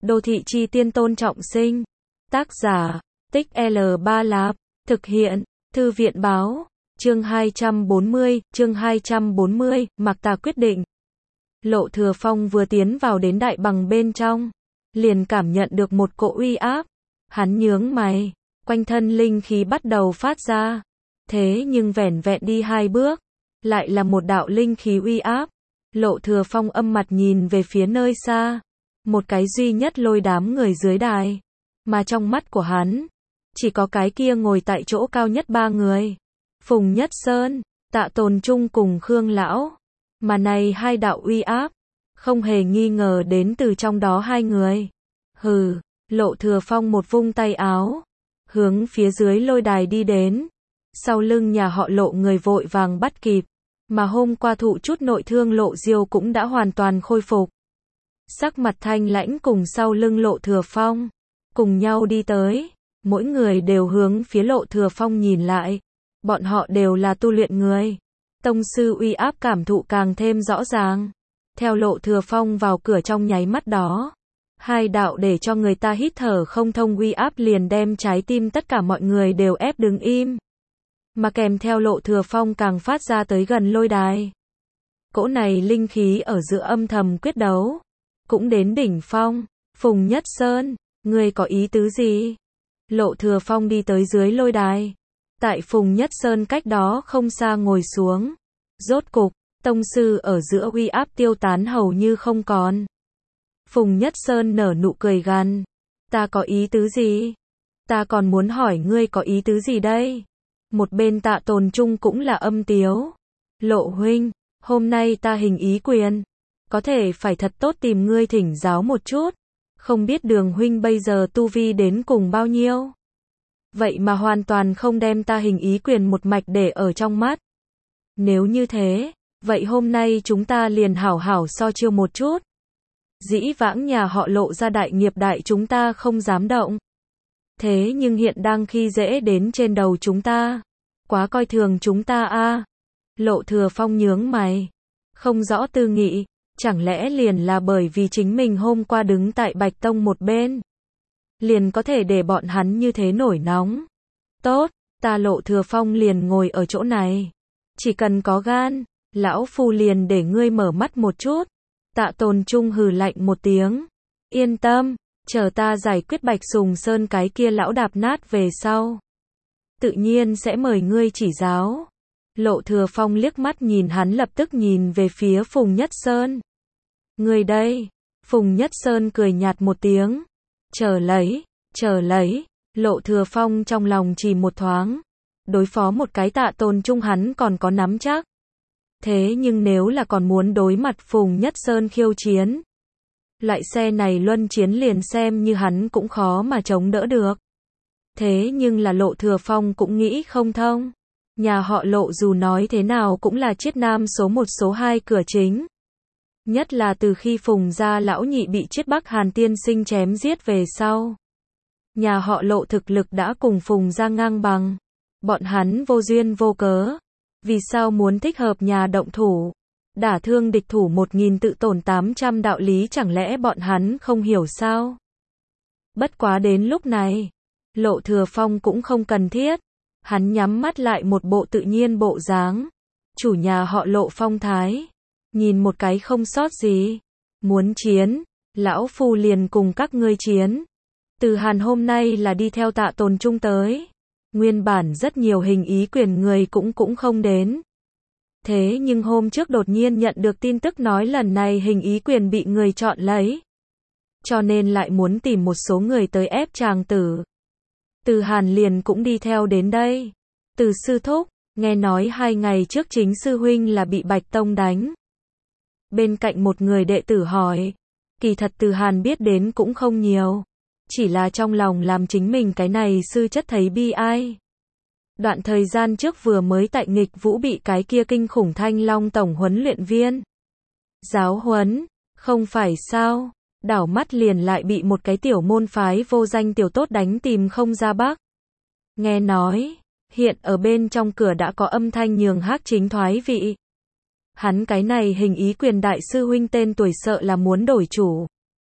Đô thị chi tiên Tôn Trọng Sinh. Tác giả, Tích L3 Lạp. Thực hiện, Thư viện báo. Chương 240, Mạc Tà quyết định. Lộ Thừa Phong vừa tiến vào đến đại bằng bên trong, liền cảm nhận được một cỗ uy áp. Hắn nhướng mày, quanh thân linh khí bắt đầu phát ra. Thế nhưng vẻn vẹn đi 2 bước, lại là một đạo linh khí uy áp. Lộ Thừa Phong âm mặt nhìn về phía nơi xa, một cái duy nhất lôi đám người dưới đài, mà trong mắt của hắn, chỉ có cái kia ngồi tại chỗ cao nhất 3 người. Phùng Nhất Sơn, Tạ Tồn Trung cùng Khương Lão. Mà này 2 đạo uy áp, không hề nghi ngờ đến từ trong đó 2 người. Hừ, Lộ Thừa Phong một vung tay áo, hướng phía dưới lôi đài đi đến. Sau lưng nhà họ Lộ người vội vàng bắt kịp, mà hôm qua thụ chút nội thương Lộ Diêu cũng đã hoàn toàn khôi phục. Sắc mặt thanh lãnh cùng sau lưng Lộ Thừa Phong, cùng nhau đi tới, mỗi người đều hướng phía Lộ Thừa Phong nhìn lại. Bọn họ đều là tu luyện người. Tông sư uy áp cảm thụ càng thêm rõ ràng. Theo Lộ Thừa Phong vào cửa trong nháy mắt đó, 2 đạo để cho người ta hít thở không thông uy áp liền đem trái tim tất cả mọi người đều ép đứng im. Mà kèm theo Lộ Thừa Phong càng phát ra tới gần lôi đài. Cỗ này linh khí ở giữa âm thầm quyết đấu, cũng đến đỉnh phong. Phùng Nhất Sơn, ngươi có ý tứ gì? Lộ Thừa Phong đi tới dưới lôi đài. Tại Phùng Nhất Sơn cách đó không xa ngồi xuống. Rốt cục, tông sư ở giữa uy áp tiêu tán hầu như không còn. Phùng Nhất Sơn nở nụ cười gằn. Ta có ý tứ gì? Ta còn muốn hỏi ngươi có ý tứ gì đây? Một bên Tạ Tồn Trung cũng là âm tiếu. Lộ huynh, hôm nay ta hình ý quyền, có thể phải thật tốt tìm ngươi thỉnh giáo một chút. Không biết Đường huynh bây giờ tu vi đến cùng bao nhiêu? Vậy mà hoàn toàn không đem ta hình ý quyền một mạch để ở trong mắt. Nếu như thế, vậy hôm nay chúng ta liền hảo hảo so chiêu một chút. Dĩ vãng nhà họ Lộ ra đại nghiệp đại chúng ta không dám động. Thế nhưng hiện đang khi dễ đến trên đầu chúng ta. Quá coi thường chúng ta a. Lộ Thừa Phong nhướng mày, không rõ tư nghị, chẳng lẽ liền là bởi vì chính mình hôm qua đứng tại Bạch Tông một bên, liền có thể để bọn hắn như thế nổi nóng. Tốt, ta Lộ Thừa Phong liền ngồi ở chỗ này. Chỉ cần có gan, lão phu liền để ngươi mở mắt một chút. Tạ Tồn Trung hừ lạnh một tiếng. Yên tâm, chờ ta giải quyết Bạch Sùng Sơn cái kia lão đạp nát về sau, tự nhiên sẽ mời ngươi chỉ giáo. Lộ Thừa Phong liếc mắt nhìn hắn, lập tức nhìn về phía Phùng Nhất Sơn. Ngươi đây? Phùng Nhất Sơn cười nhạt một tiếng. Chờ lấy. Lộ Thừa Phong trong lòng chỉ một thoáng. Đối phó một cái Tạ Tồn Trung hắn còn có nắm chắc. Thế nhưng nếu là còn muốn đối mặt Phùng Nhất Sơn khiêu chiến, loại xe này luân chiến liền xem như hắn cũng khó mà chống đỡ được. Thế nhưng là Lộ Thừa Phong cũng nghĩ không thông. Nhà họ Lộ dù nói thế nào cũng là Chiết Nam số 1 số 2 cửa chính. Nhất là từ khi Phùng gia lão nhị bị Chiết Bắc Hàn tiên sinh chém giết về sau, nhà họ Lộ thực lực đã cùng Phùng gia ngang bằng. Bọn hắn vô duyên vô cớ, vì sao muốn thích hợp nhà động thủ, đả thương địch thủ 1000 tự tổn 800 đạo lý chẳng lẽ bọn hắn không hiểu sao? Bất quá đến lúc này, Lộ Thừa Phong cũng không cần thiết. Hắn nhắm mắt lại một bộ tự nhiên bộ dáng. Chủ nhà họ Lộ phong thái. Nhìn một cái không sót gì. Muốn chiến, lão phu liền cùng các ngươi chiến. Từ Hàn hôm nay là đi theo Tạ Tồn Trung tới. Nguyên bản rất nhiều hình ý quyền người cũng không đến. Thế nhưng hôm trước đột nhiên nhận được tin tức nói lần này hình ý quyền bị người chọn lấy. Cho nên lại muốn tìm một số người tới ép chàng tử. Từ Hàn liền cũng đi theo đến đây. Từ sư thúc, nghe nói 2 ngày trước chính sư huynh là bị Bạch Tông đánh. Bên cạnh một người đệ tử hỏi. Kỳ thật Từ Hàn biết đến cũng không nhiều. Chỉ là trong lòng làm chính mình cái này sư chất thấy bi ai. Đoạn thời gian trước vừa mới tại nghịch vũ bị cái kia kinh khủng Thanh Long tổng huấn luyện viên giáo huấn, không phải sao? Đảo mắt liền lại bị một cái tiểu môn phái vô danh tiểu tốt đánh tìm không ra bắc. Nghe nói, hiện ở bên trong cửa đã có âm thanh nhường Hắc Chính thoái vị. Hắn cái này hình ý quyền đại sư huynh tên tuổi sợ là muốn đổi chủ.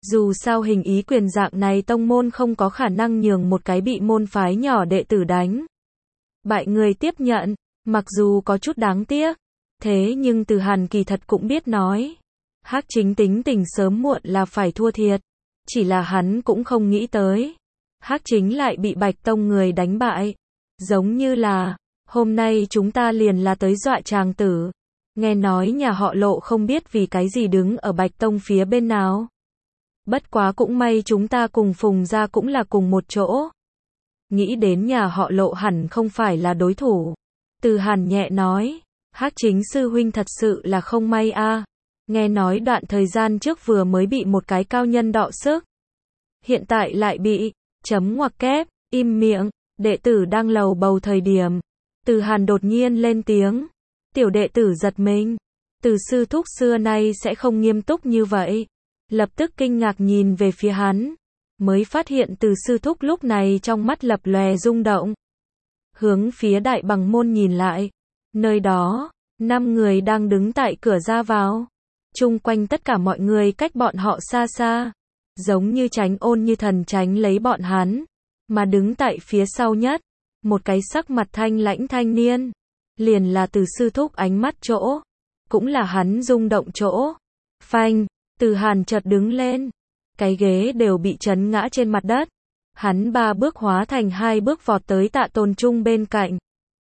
Dù sao hình ý quyền dạng này tông môn không có khả năng nhường một cái bị môn phái nhỏ đệ tử đánh bại người tiếp nhận, mặc dù có chút đáng tiếc. Thế nhưng Từ Hàn kỳ thật cũng biết nói. Hắc Chính tính tình sớm muộn là phải thua thiệt. Chỉ là hắn cũng không nghĩ tới. Hắc Chính lại bị Bạch Tông người đánh bại. Giống như là, hôm nay chúng ta liền là tới dọa chàng tử. Nghe nói nhà họ Lộ không biết vì cái gì đứng ở Bạch Tông phía bên nào. Bất quá cũng may chúng ta cùng Phùng gia cũng là cùng một chỗ. Nghĩ đến nhà họ Lộ hẳn không phải là đối thủ. Từ Hàn nhẹ nói, Hắc Chính sư huynh thật sự là không may a. Nghe nói đoạn thời gian trước vừa mới bị một cái cao nhân đọ sức. Hiện tại lại bị, chấm ngoặc kép, im miệng, đệ tử đang lầu bầu thời điểm. Từ Hàn đột nhiên lên tiếng. Tiểu đệ tử giật mình. Từ sư thúc xưa nay sẽ không nghiêm túc như vậy. Lập tức kinh ngạc nhìn về phía hắn. Mới phát hiện từ sư thúc lúc này trong mắt lập lòe rung động. Hướng phía đại bằng môn nhìn lại. Nơi đó, 5 người đang đứng tại cửa ra vào. Chung quanh tất cả mọi người cách bọn họ xa xa. Giống như tránh ôn như thần tránh lấy bọn hắn. Mà đứng tại phía sau nhất. Một cái sắc mặt thanh lãnh thanh niên. Liền là từ sư thúc ánh mắt chỗ. Cũng là hắn rung động chỗ. Phanh, Từ Hàn chợt đứng lên. Cái ghế đều bị chấn ngã trên mặt đất. Hắn 3 bước hóa thành 2 bước vọt tới Tạ Tồn Trung bên cạnh.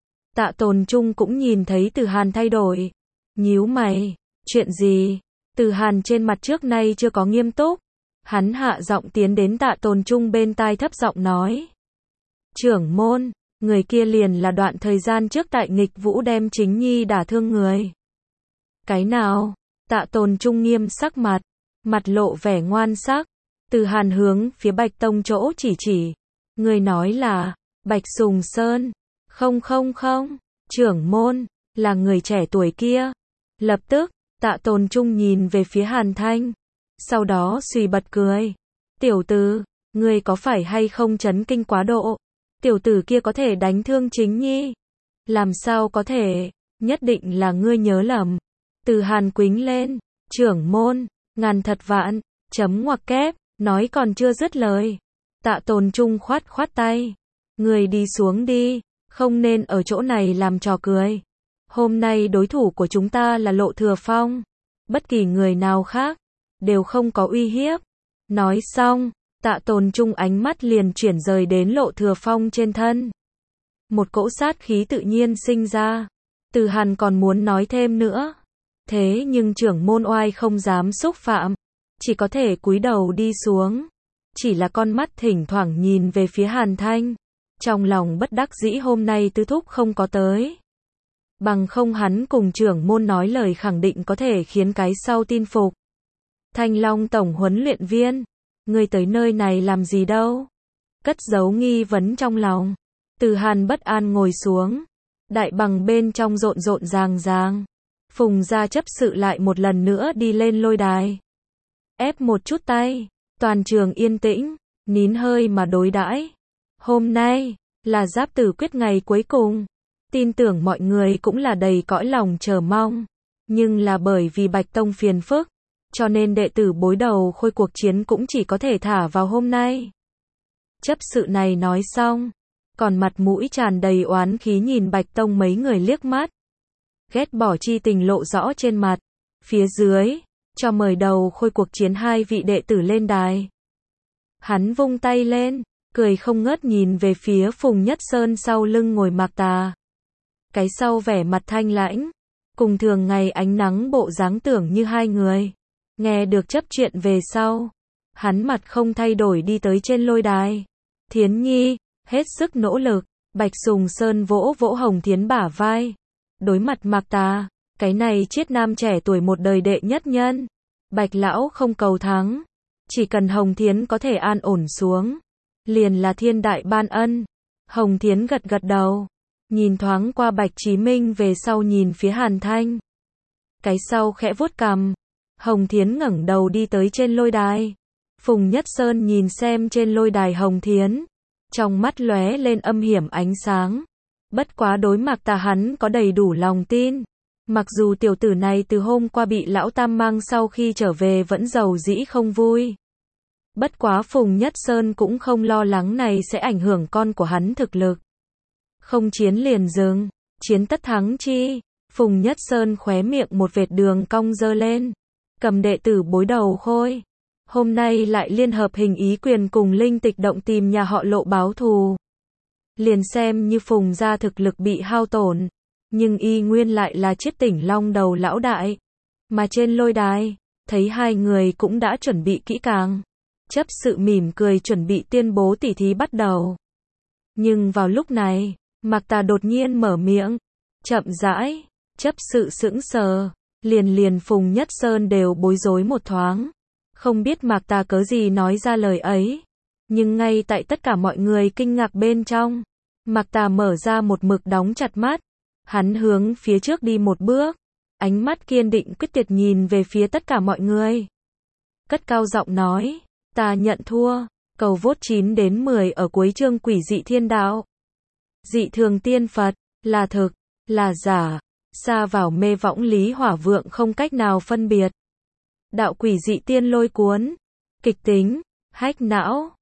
Tạ Tồn Trung cũng nhìn thấy Từ Hàn thay đổi. Nhíu mày, chuyện gì? Từ Hàn trên mặt trước nay chưa có nghiêm túc. Hắn hạ giọng tiến đến Tạ Tồn Trung bên tai thấp giọng nói. Trưởng môn, người kia liền là đoạn thời gian trước tại nghịch vũ đem Chính Nhi đả thương người. Cái nào? Tạ Tồn Trung nghiêm sắc mặt. Mặt lộ vẻ ngoan sắc. Từ Hàn hướng phía Bạch Tông chỗ chỉ. Người nói là, Bạch Sùng Sơn. Không, trưởng môn, là người trẻ tuổi kia. Lập tức, Tạ Tồn Trung nhìn về phía Hàn Thanh. Sau đó suy bật cười. Tiểu tử, ngươi có phải hay không chấn kinh quá độ? Tiểu tử kia có thể đánh thương Chính Nhi. Làm sao có thể, nhất định là ngươi nhớ lầm. Từ Hàn quính lên, trưởng môn, ngàn thật vạn, chấm ngoặc kép, nói còn chưa dứt lời. Tạ Tồn Trung khoát tay. Người đi xuống đi, không nên ở chỗ này làm trò cười. Hôm nay đối thủ của chúng ta là Lộ Thừa Phong. Bất kỳ người nào khác, đều không có uy hiếp. Nói xong, Tạ Tồn Trung ánh mắt liền chuyển rời đến Lộ Thừa Phong trên thân. Một cỗ sát khí tự nhiên sinh ra. Từ Hàn còn muốn nói thêm nữa. Thế nhưng trưởng môn oai không dám xúc phạm. Chỉ có thể cúi đầu đi xuống. Chỉ là con mắt thỉnh thoảng nhìn về phía Hàn Thanh. Trong lòng bất đắc dĩ hôm nay tứ thúc không có tới. Bằng không hắn cùng trưởng môn nói lời khẳng định có thể khiến cái sau tin phục. Thanh Long tổng huấn luyện viên. Ngươi tới nơi này làm gì đâu? Cất giấu nghi vấn trong lòng. Từ Hàn bất an ngồi xuống. Đại bằng bên trong rộn ràng. Phùng gia chấp sự lại một lần nữa đi lên lôi đài. Ép một chút tay. Toàn trường yên tĩnh. Nín hơi mà đối đãi. Hôm nay, là giáp tử quyết ngày cuối cùng. Tin tưởng mọi người cũng là đầy cõi lòng chờ mong. Nhưng là bởi vì Bạch Tông phiền phức. Cho nên đệ tử bối đầu khôi cuộc chiến cũng chỉ có thể thả vào hôm nay. Chấp sự này nói xong. Còn mặt mũi tràn đầy oán khí nhìn Bạch Tông mấy người liếc mắt. Ghét bỏ chi tình lộ rõ trên mặt. Phía dưới, cho mời đầu khôi cuộc chiến 2 vị đệ tử lên đài. Hắn vung tay lên, cười không ngớt nhìn về phía Phùng Nhất Sơn sau lưng ngồi Mạc Tà. Cái sau vẻ mặt thanh lãnh, cùng thường ngày ánh nắng bộ dáng tưởng như 2 người. Nghe được chấp chuyện về sau, hắn mặt không thay đổi đi tới trên lôi đài. Thiến Nhi, hết sức nỗ lực. Bạch Sùng Sơn vỗ Hồng Thiến bả vai. Đối mặt Mạc Tà, cái này triết nam trẻ tuổi một đời đệ nhất nhân. Bạch lão không cầu thắng, chỉ cần Hồng Thiến có thể an ổn xuống, liền là thiên đại ban ân. Hồng Thiến gật đầu, nhìn thoáng qua Bạch Chí Minh về sau nhìn phía Hàn Thanh. Cái sau khẽ vuốt cằm. Hồng Thiến ngẩng đầu đi tới trên lôi đài. Phùng Nhất Sơn nhìn xem trên lôi đài Hồng Thiến, trong mắt lóe lên âm hiểm ánh sáng. Bất quá đối Mạc Tà hắn có đầy đủ lòng tin. Mặc dù tiểu tử này từ hôm qua bị lão tam mang sau khi trở về vẫn giàu dĩ không vui. Bất quá Phùng Nhất Sơn cũng không lo lắng này sẽ ảnh hưởng con của hắn thực lực. Không chiến liền dừng, chiến tất thắng chi. Phùng Nhất Sơn khóe miệng một vệt đường cong dơ lên. Cầm đệ tử bối đầu khôi. Hôm nay lại liên hợp Hình Ý Quyền cùng Linh Tịch Động tìm nhà họ Lộ báo thù. Liền xem như Phùng gia thực lực bị hao tổn, nhưng y nguyên lại là chiết tỉnh long đầu lão đại. Mà trên lôi đài, thấy hai người cũng đã chuẩn bị kỹ càng. Chấp sự mỉm cười chuẩn bị tuyên bố tỉ thí bắt đầu. Nhưng vào lúc này, Mạc Tà đột nhiên mở miệng, chậm rãi, chấp sự sững sờ, liền Phùng Nhất Sơn đều bối rối một thoáng. Không biết Mạc Tà cớ gì nói ra lời ấy, nhưng ngay tại tất cả mọi người kinh ngạc bên trong, Mạc Tà mở ra một mực đóng chặt mắt, hắn hướng phía trước đi một bước, ánh mắt kiên định quyết tuyệt nhìn về phía tất cả mọi người. Cất cao giọng nói, ta nhận thua, cầu vote 9 đến 10 ở cuối chương Quỷ Dị Thiên Đạo. Dị thường tiên Phật, là thực, là giả, xa vào mê võng lý hỏa vượng không cách nào phân biệt. Đạo quỷ dị tiên lôi cuốn, kịch tính, hách não.